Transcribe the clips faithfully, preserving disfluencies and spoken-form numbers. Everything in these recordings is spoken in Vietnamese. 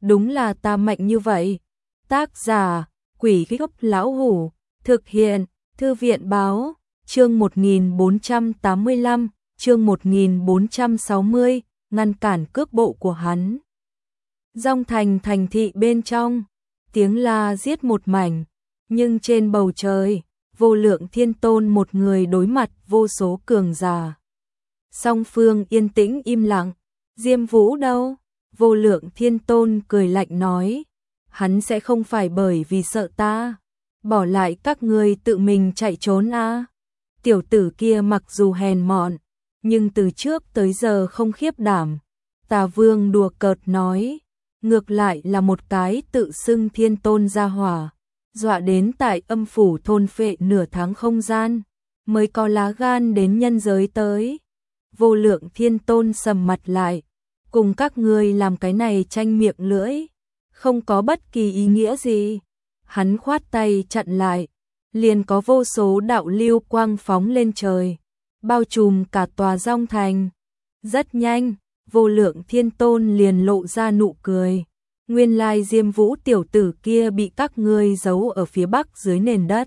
đúng là ta mạnh như vậy. Tác giả, Quỷ Gốc Lão Hủ, thực hiện, Thư viện Báo, chương một nghìn bốn trăm tám mươi lăm, chương một nghìn bốn trăm sáu mươi, ngăn cản cước bộ của hắn. Dòng thành thành thị bên trong, tiếng la giết một mảnh, nhưng trên bầu trời, Vô Lượng Thiên Tôn một người đối mặt vô số cường giả. Song phương yên tĩnh im lặng, Diêm Vũ đâu? Vô Lượng Thiên Tôn cười lạnh nói, hắn sẽ không phải bởi vì sợ ta, bỏ lại các ngươi tự mình chạy trốn à. Tiểu tử kia mặc dù hèn mọn, nhưng từ trước tới giờ không khiếp đảm. Tà Vương đùa cợt nói, ngược lại là một cái tự xưng Thiên Tôn gia hỏa, dọa đến tại âm phủ thôn phệ nửa tháng không gian, mới có lá gan đến nhân giới tới. Vô Lượng Thiên Tôn sầm mặt lại, cùng các ngươi làm cái này tranh miệng lưỡi, không có bất kỳ ý nghĩa gì. Hắn khoát tay chặn lại, liền có vô số đạo lưu quang phóng lên trời, bao trùm cả tòa Dòng thành. Rất nhanh, Vô Lượng Thiên Tôn liền lộ ra nụ cười. Nguyên lai Diêm Vũ tiểu tử kia bị các ngươi giấu ở phía bắc dưới nền đất.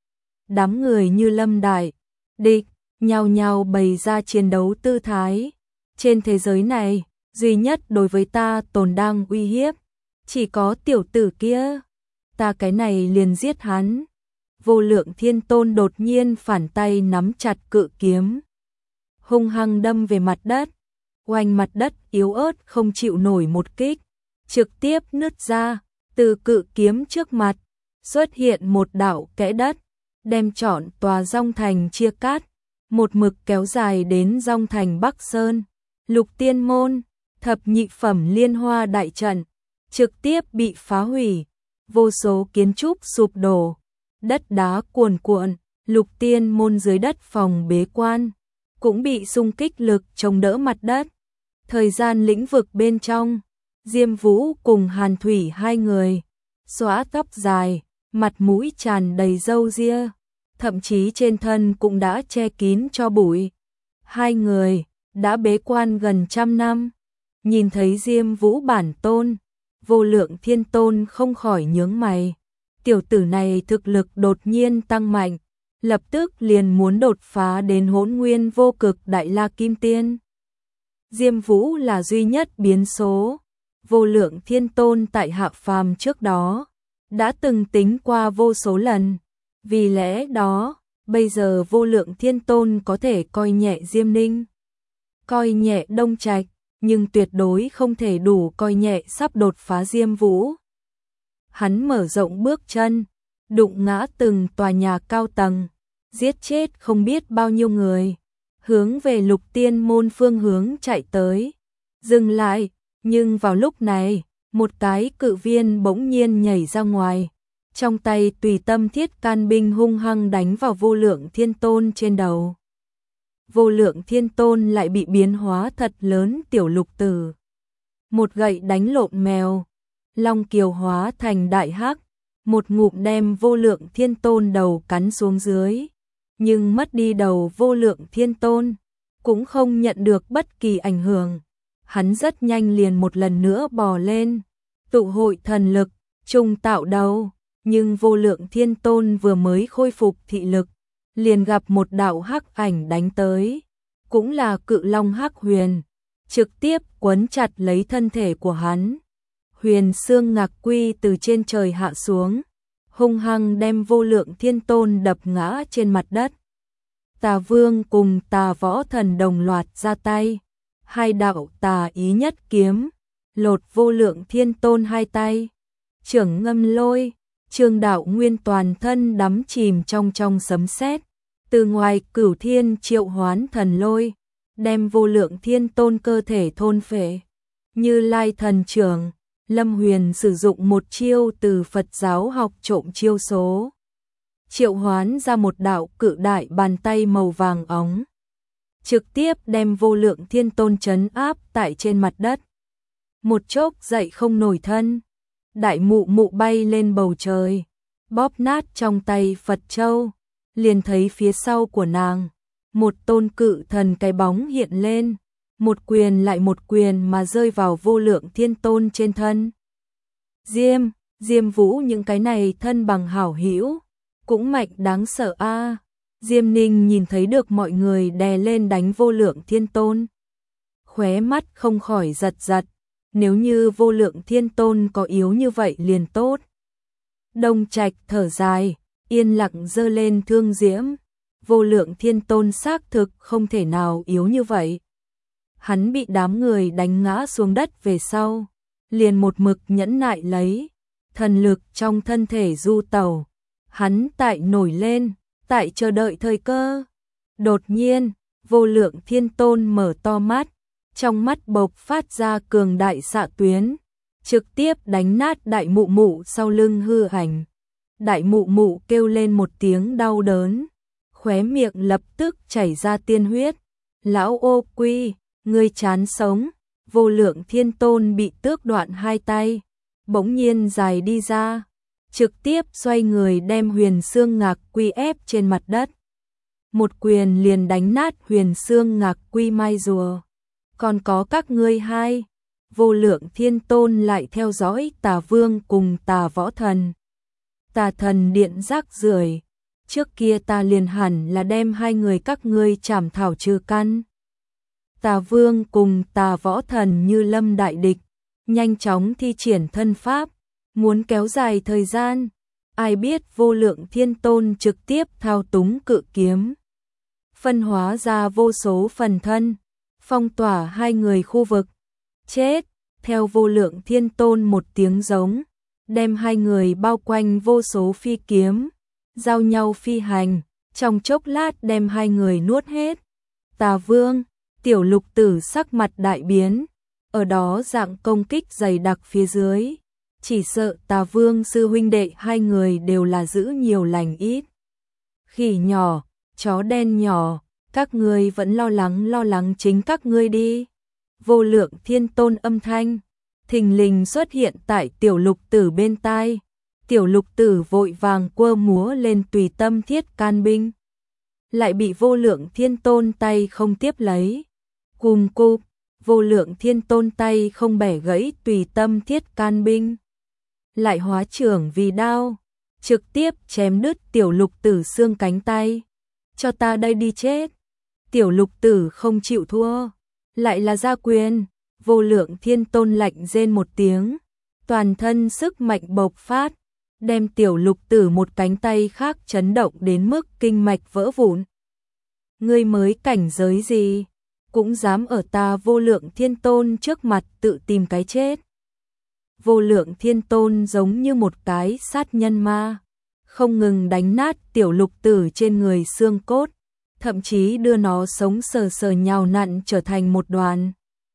Đám người như lâm đại địch, nhao nhao bày ra chiến đấu tư thái. Trên thế giới này, duy nhất đối với ta tồn đang uy hiếp, chỉ có tiểu tử kia. Ta cái này liền giết hắn. Vô Lượng Thiên Tôn đột nhiên phản tay nắm chặt cự kiếm, hung hăng đâm về mặt đất. Oanh, mặt đất yếu ớt không chịu nổi một kích, trực tiếp nứt ra. Từ cự kiếm trước mặt xuất hiện một đạo kẽ đất, đem trọn tòa Dòng thành chia cắt, một mực kéo dài đến Dòng thành Bắc Sơn. Lục Tiên môn, thập nhị phẩm liên hoa đại trận trực tiếp bị phá hủy, vô số kiến trúc sụp đổ, đất đá cuồn cuộn. Lục Tiên môn dưới đất phòng bế quan cũng bị xung kích lực chống đỡ mặt đất. Thời gian lĩnh vực bên trong, Diêm Vũ cùng Hàn Thủy hai người, xóa tóc dài, mặt mũi tràn đầy râu ria, thậm chí trên thân cũng đã che kín cho bụi. Hai người đã bế quan gần trăm năm, nhìn thấy Diêm Vũ bản tôn, Vô Lượng Thiên Tôn không khỏi nhướng mày. Tiểu tử này thực lực đột nhiên tăng mạnh, lập tức liền muốn đột phá đến Hỗn Nguyên Vô Cực Đại La Kim Tiên. Diêm Vũ là duy nhất biến số. Vô Lượng Thiên Tôn tại hạ phàm trước đó đã từng tính qua vô số lần, vì lẽ đó bây giờ Vô Lượng Thiên Tôn có thể coi nhẹ Diêm Ninh, coi nhẹ Đông Trạch, nhưng tuyệt đối không thể đủ coi nhẹ sắp đột phá Diêm Vũ. Hắn mở rộng bước chân, đụng ngã từng tòa nhà cao tầng, giết chết không biết bao nhiêu người, hướng về Lục Tiên môn phương hướng chạy tới. Dừng lại, nhưng vào lúc này, một cái cự viên bỗng nhiên nhảy ra ngoài, trong tay tùy tâm thiết can binh hung hăng đánh vào Vô Lượng Thiên Tôn trên đầu. Vô Lượng Thiên Tôn lại bị biến hóa thật lớn tiểu lục tử. Một gậy đánh lộn mèo, Long Kiều hóa thành đại hắc, một ngụm đem Vô Lượng Thiên Tôn đầu cắn xuống dưới. Nhưng mất đi đầu Vô Lượng Thiên Tôn cũng không nhận được bất kỳ ảnh hưởng. Hắn rất nhanh liền một lần nữa bò lên, tụ hội thần lực, trùng tạo đầu. Nhưng Vô Lượng Thiên Tôn vừa mới khôi phục thị lực, liền gặp một đạo hắc ảnh đánh tới, cũng là cự long Hắc Huyền, trực tiếp quấn chặt lấy thân thể của hắn. Huyền xương ngạc quy từ trên trời hạ xuống, hung hăng đem Vô Lượng Thiên Tôn đập ngã trên mặt đất. Tà Vương cùng Tà Võ Thần đồng loạt ra tay, hai đạo tà ý nhất kiếm, lột Vô Lượng Thiên Tôn hai tay. Trưởng Ngâm Lôi, Trương Đạo Nguyên toàn thân đắm chìm trong trong sấm sét, từ ngoài Cửu Thiên triệu hoán thần lôi, đem Vô Lượng Thiên Tôn cơ thể thôn phệ. Như Lai thần trưởng, Lâm Huyền sử dụng một chiêu từ Phật giáo học trộm chiêu số, triệu hoán ra một đạo cự đại bàn tay màu vàng óng, trực tiếp đem Vô Lượng Thiên Tôn trấn áp tại trên mặt đất. Một chốc dậy không nổi thân, đại mụ mụ bay lên bầu trời, bóp nát trong tay Phật châu, liền thấy phía sau của nàng, một tôn cự thần cái bóng hiện lên, một quyền lại một quyền mà rơi vào Vô Lượng Thiên Tôn trên thân. Diêm, Diêm Vũ những cái này thân bằng hảo hữu, cũng mạnh đáng sợ a. Diêm Ninh nhìn thấy được mọi người đè lên đánh Vô Lượng Thiên Tôn. Khóe mắt không khỏi giật giật, nếu như Vô Lượng Thiên Tôn có yếu như vậy liền tốt. Đông Trạch thở dài, yên lặng giơ lên thương diễm. Vô Lượng Thiên Tôn xác thực không thể nào yếu như vậy. Hắn bị đám người đánh ngã xuống đất về sau, liền một mực nhẫn nại lấy, thần lực trong thân thể du tẩu. Hắn tại nổi lên, tại chờ đợi thời cơ. Đột nhiên, Vô Lượng Thiên Tôn mở to mắt, trong mắt bộc phát ra cường đại xạ tuyến, trực tiếp đánh nát đại mụ mụ sau lưng hư ảnh. Đại mụ mụ kêu lên một tiếng đau đớn, khóe miệng lập tức chảy ra tiên huyết. Lão ô quy, ngươi chán sống. Vô Lượng Thiên Tôn bị tước đoạn hai tay, bỗng nhiên dài đi ra, trực tiếp xoay người đem Huyền Xương Ngạc Quy ép trên mặt đất. Một quyền liền đánh nát Huyền Xương Ngạc Quy mai rùa. Còn có các ngươi hai. Vô Lượng Thiên Tôn lại theo dõi Tà Vương cùng Tà Võ Thần. Tà Thần điện rác rưởi, trước kia ta liền hẳn là đem hai người các ngươi chảm thảo trừ căn. Tà Vương cùng Tà Võ Thần như lâm đại địch, nhanh chóng thi triển thân pháp, muốn kéo dài thời gian. Ai biết Vô Lượng Thiên Tôn trực tiếp thao túng cự kiếm, phân hóa ra vô số phần thân, phong tỏa hai người khu vực. Chết! Theo Vô Lượng Thiên Tôn một tiếng giống, đem hai người bao quanh vô số phi kiếm, giao nhau phi hành, trong chốc lát đem hai người nuốt hết. Tà Vương, Tiểu Lục Tử sắc mặt đại biến, ở đó dạng công kích dày đặc phía dưới, chỉ sợ Tà Vương sư huynh đệ hai người đều là giữ nhiều lành ít. Khỉ nhỏ, chó đen nhỏ, các ngươi vẫn lo lắng lo lắng chính các ngươi đi. Vô Lượng Thiên Tôn âm thanh thình lình xuất hiện tại Tiểu Lục Tử bên tai. Tiểu Lục Tử vội vàng quơ múa lên tùy tâm thiết can binh, lại bị Vô Lượng Thiên Tôn tay không tiếp lấy. Cùm cụp, Vô Lượng Thiên Tôn tay không bẻ gãy tùy tâm thiết can binh, lại hóa trưởng vì đao, trực tiếp chém đứt Tiểu Lục Tử xương cánh tay. Cho ta đây đi chết. Tiểu Lục Tử không chịu thua, lại là ra quyền. Vô Lượng Thiên Tôn lạnh rên một tiếng, toàn thân sức mạnh bộc phát, đem Tiểu Lục Tử một cánh tay khác chấn động đến mức kinh mạch vỡ vụn. Ngươi mới cảnh giới gì, cũng dám ở ta Vô Lượng Thiên Tôn trước mặt tự tìm cái chết. Vô Lượng Thiên Tôn giống như một cái sát nhân ma, không ngừng đánh nát Tiểu Lục Tử trên người xương cốt, thậm chí đưa nó sống sờ sờ nhào nặn trở thành một đoàn.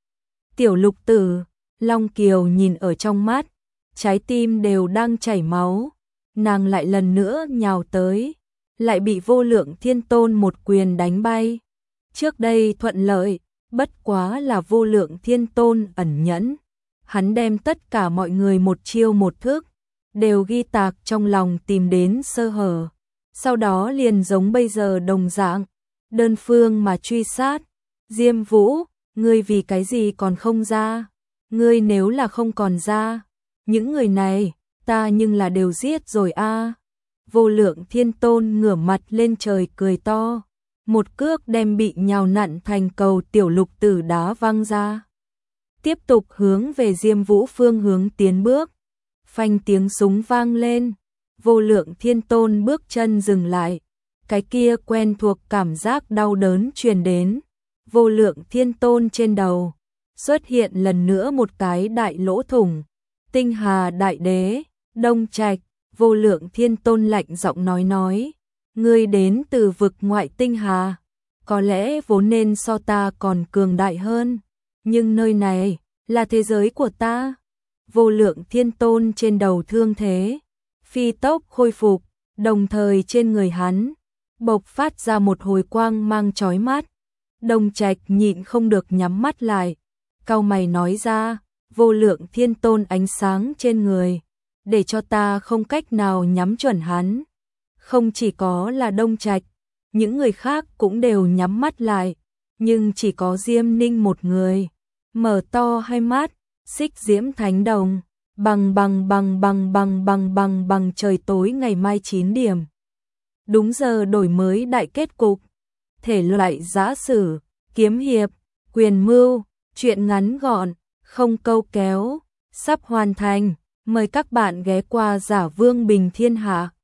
Tiểu Lục Tử, Long Kiều nhìn ở trong mắt, trái tim đều đang chảy máu, nàng lại lần nữa nhào tới, lại bị Vô Lượng Thiên Tôn một quyền đánh bay. Trước đây thuận lợi, bất quá là Vô Lượng Thiên Tôn ẩn nhẫn, hắn đem tất cả mọi người một chiêu một thức đều ghi tạc trong lòng, tìm đến sơ hở, sau đó liền giống bây giờ đồng dạng, đơn phương mà truy sát. Diêm Vũ, ngươi vì cái gì còn không ra? Ngươi nếu là không còn ra, những người này, ta nhưng là đều giết rồi a. Vô Lượng Thiên Tôn ngửa mặt lên trời cười to, một cước đem bị nhào nặn thành cầu Tiểu Lục Tử đá văng ra. Tiếp tục hướng về Diêm Vũ phương hướng tiến bước. Phanh tiếng súng vang lên, Vô Lượng Thiên Tôn bước chân dừng lại, cái kia quen thuộc cảm giác đau đớn truyền đến. Vô Lượng Thiên Tôn trên đầu xuất hiện lần nữa một cái đại lỗ thủng. Tinh Hà Đại Đế, Đông Trạch. Vô Lượng Thiên Tôn lạnh giọng nói nói, ngươi đến từ vực ngoại tinh hà, có lẽ vốn nên so ta còn cường đại hơn, nhưng nơi này là thế giới của ta. Vô Lượng Thiên Tôn trên đầu thương thế phi tốc khôi phục, đồng thời trên người hắn bộc phát ra một hồi quang mang chói mắt. Đông Trạch nhịn không được nhắm mắt lại, cau mày nói ra, Vô Lượng Thiên Tôn ánh sáng trên người, để cho ta không cách nào nhắm chuẩn hắn. Không chỉ có là Đông Trạch, những người khác cũng đều nhắm mắt lại, nhưng chỉ có Diêm Ninh một người mở to hai mắt. Xích Diễm Thánh Đồng, Bằng bằng bằng bằng bằng bằng bằng bằng trời tối ngày mai chín điểm. Đúng giờ đổi mới đại kết cục. Thể loại giã sử, kiếm hiệp, quyền mưu, truyện ngắn gọn, không câu kéo, sắp hoàn thành. Mời các bạn ghé qua Giả Vương Bình Thiên Hạ.